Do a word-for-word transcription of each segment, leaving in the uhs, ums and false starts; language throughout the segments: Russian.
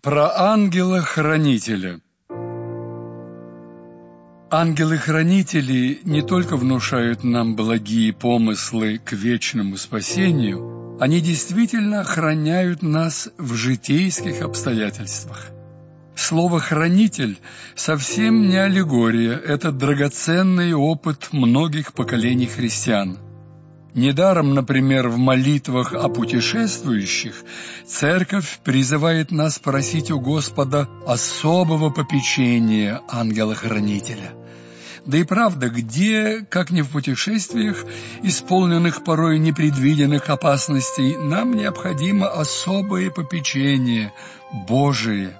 Про ангела-хранителя. Ангелы-хранители не только внушают нам благие помыслы к вечному спасению, они действительно охраняют нас в житейских обстоятельствах. Слово «хранитель» совсем не аллегория, это драгоценный опыт многих поколений христиан. Недаром, например, в молитвах о путешествующих Церковь призывает нас просить у Господа особого попечения ангела-хранителя. Да и правда, где, как не в путешествиях, исполненных порой непредвиденных опасностей, нам необходимо особое попечение Божие.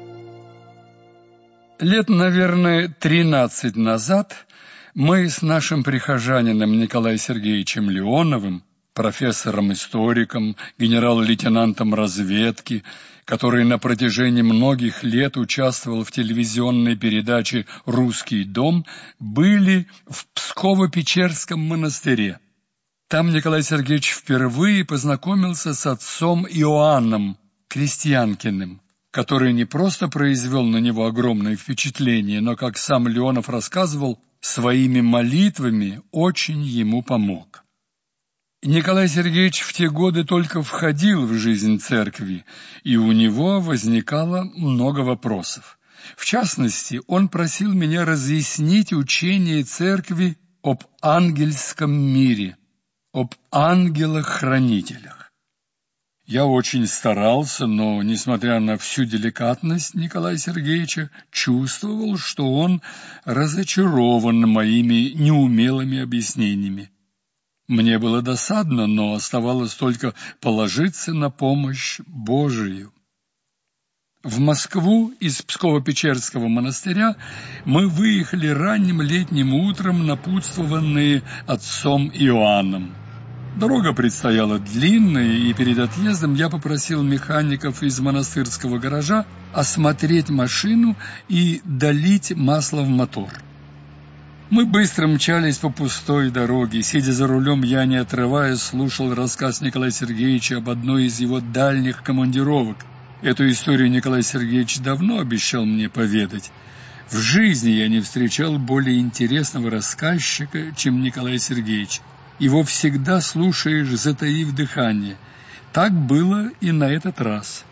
Лет, наверное, тринадцать назад мы с нашим прихожанином Николаем Сергеевичем Леоновым, профессором-историком, генерал-лейтенантом разведки, который на протяжении многих лет участвовал в телевизионной передаче «Русский дом», были в Псково-Печерском монастыре. Там Николай Сергеевич впервые познакомился с отцом Иоанном Крестьянкиным, который не просто произвел на него огромное впечатление, но, как сам Леонов рассказывал, своими молитвами очень ему помог. Николай Сергеевич в те годы только входил в жизнь церкви, и у него возникало много вопросов. В частности, он просил меня разъяснить учение церкви об ангельском мире, об ангелах-хранителях. Я очень старался, но, несмотря на всю деликатность Николая Сергеевича, чувствовал, что он разочарован моими неумелыми объяснениями. Мне было досадно, но оставалось только положиться на помощь Божию. В Москву из Псково-Печерского монастыря мы выехали ранним летним утром, напутствованные отцом Иоанном. Дорога предстояла длинная, и перед отъездом я попросил механиков из монастырского гаража осмотреть машину и долить масло в мотор. Мы быстро мчались по пустой дороге. Сидя за рулем, я, не отрываясь, слушал рассказ Николая Сергеевича об одной из его дальних командировок. Эту историю Николай Сергеевич давно обещал мне поведать. В жизни я не встречал более интересного рассказчика, чем Николай Сергеевич. Его всегда слушаешь, затаив дыхание. Так было и на этот раз.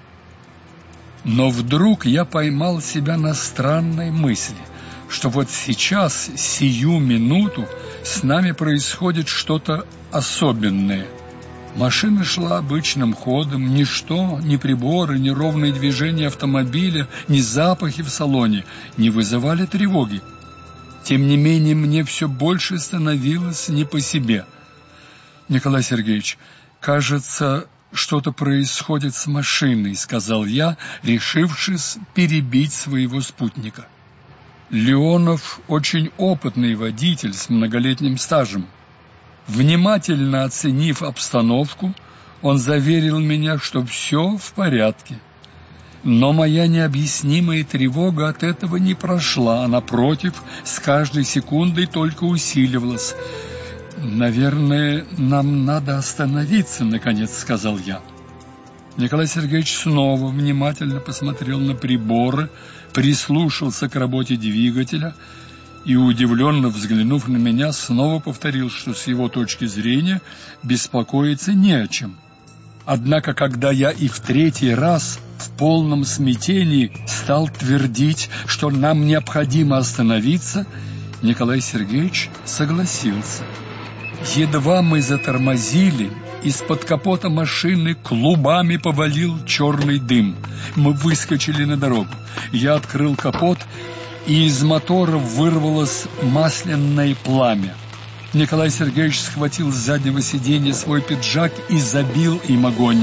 Но вдруг я поймал себя на странной мысли, что вот сейчас, сию минуту, с нами происходит что-то особенное. Машина шла обычным ходом, ничто, ни приборы, ни ровные движения автомобиля, ни запахи в салоне не вызывали тревоги. Тем не менее, мне все больше становилось не по себе. «Николай Сергеевич, кажется, что-то происходит с машиной», — сказал я, решившись перебить своего спутника. Леонов очень опытный водитель с многолетним стажем. Внимательно оценив обстановку, он заверил меня, что все в порядке. Но моя необъяснимая тревога от этого не прошла, а, напротив, с каждой секундой только усиливалась. «Наверное, нам надо остановиться», — наконец сказал я. Николай Сергеевич снова внимательно посмотрел на приборы, прислушался к работе двигателя и, удивленно взглянув на меня, снова повторил, что с его точки зрения беспокоиться не о чем. Однако, когда я и в третий раз в полном смятении стал твердить, что нам необходимо остановиться, Николай Сергеевич согласился. Едва мы затормозили, из-под капота машины клубами повалил черный дым. Мы выскочили на дорогу. Я открыл капот, и из мотора вырвалось масляное пламя. Николай Сергеевич схватил с заднего сиденья свой пиджак и забил им огонь.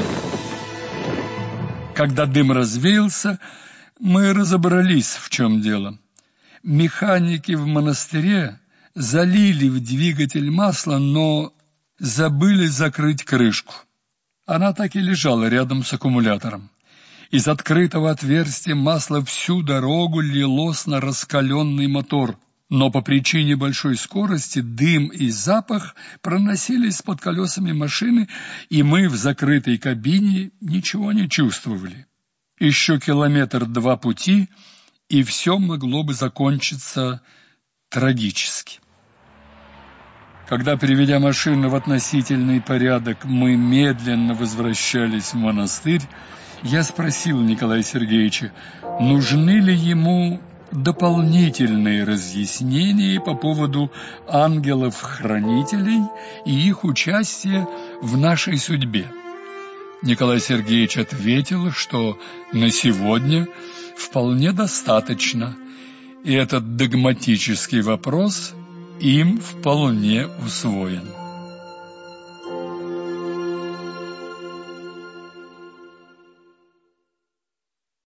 Когда дым развеялся, мы разобрались, в чем дело. Механики в монастыре залили в двигатель масло, но забыли закрыть крышку. Она так и лежала рядом с аккумулятором. Из открытого отверстия масло всю дорогу лилось на раскаленный мотор, но по причине большой скорости дым и запах проносились под колесами машины, и мы в закрытой кабине ничего не чувствовали. Еще километр-два пути, и все могло бы закончиться трагически. Когда, приведя машину в относительный порядок, мы медленно возвращались в монастырь, я спросил Николая Сергеевича, нужны ли ему дополнительные разъяснения по поводу ангелов-хранителей и их участия в нашей судьбе. Николай Сергеевич ответил, что на сегодня вполне достаточно, и этот догматический вопрос им вполне усвоен.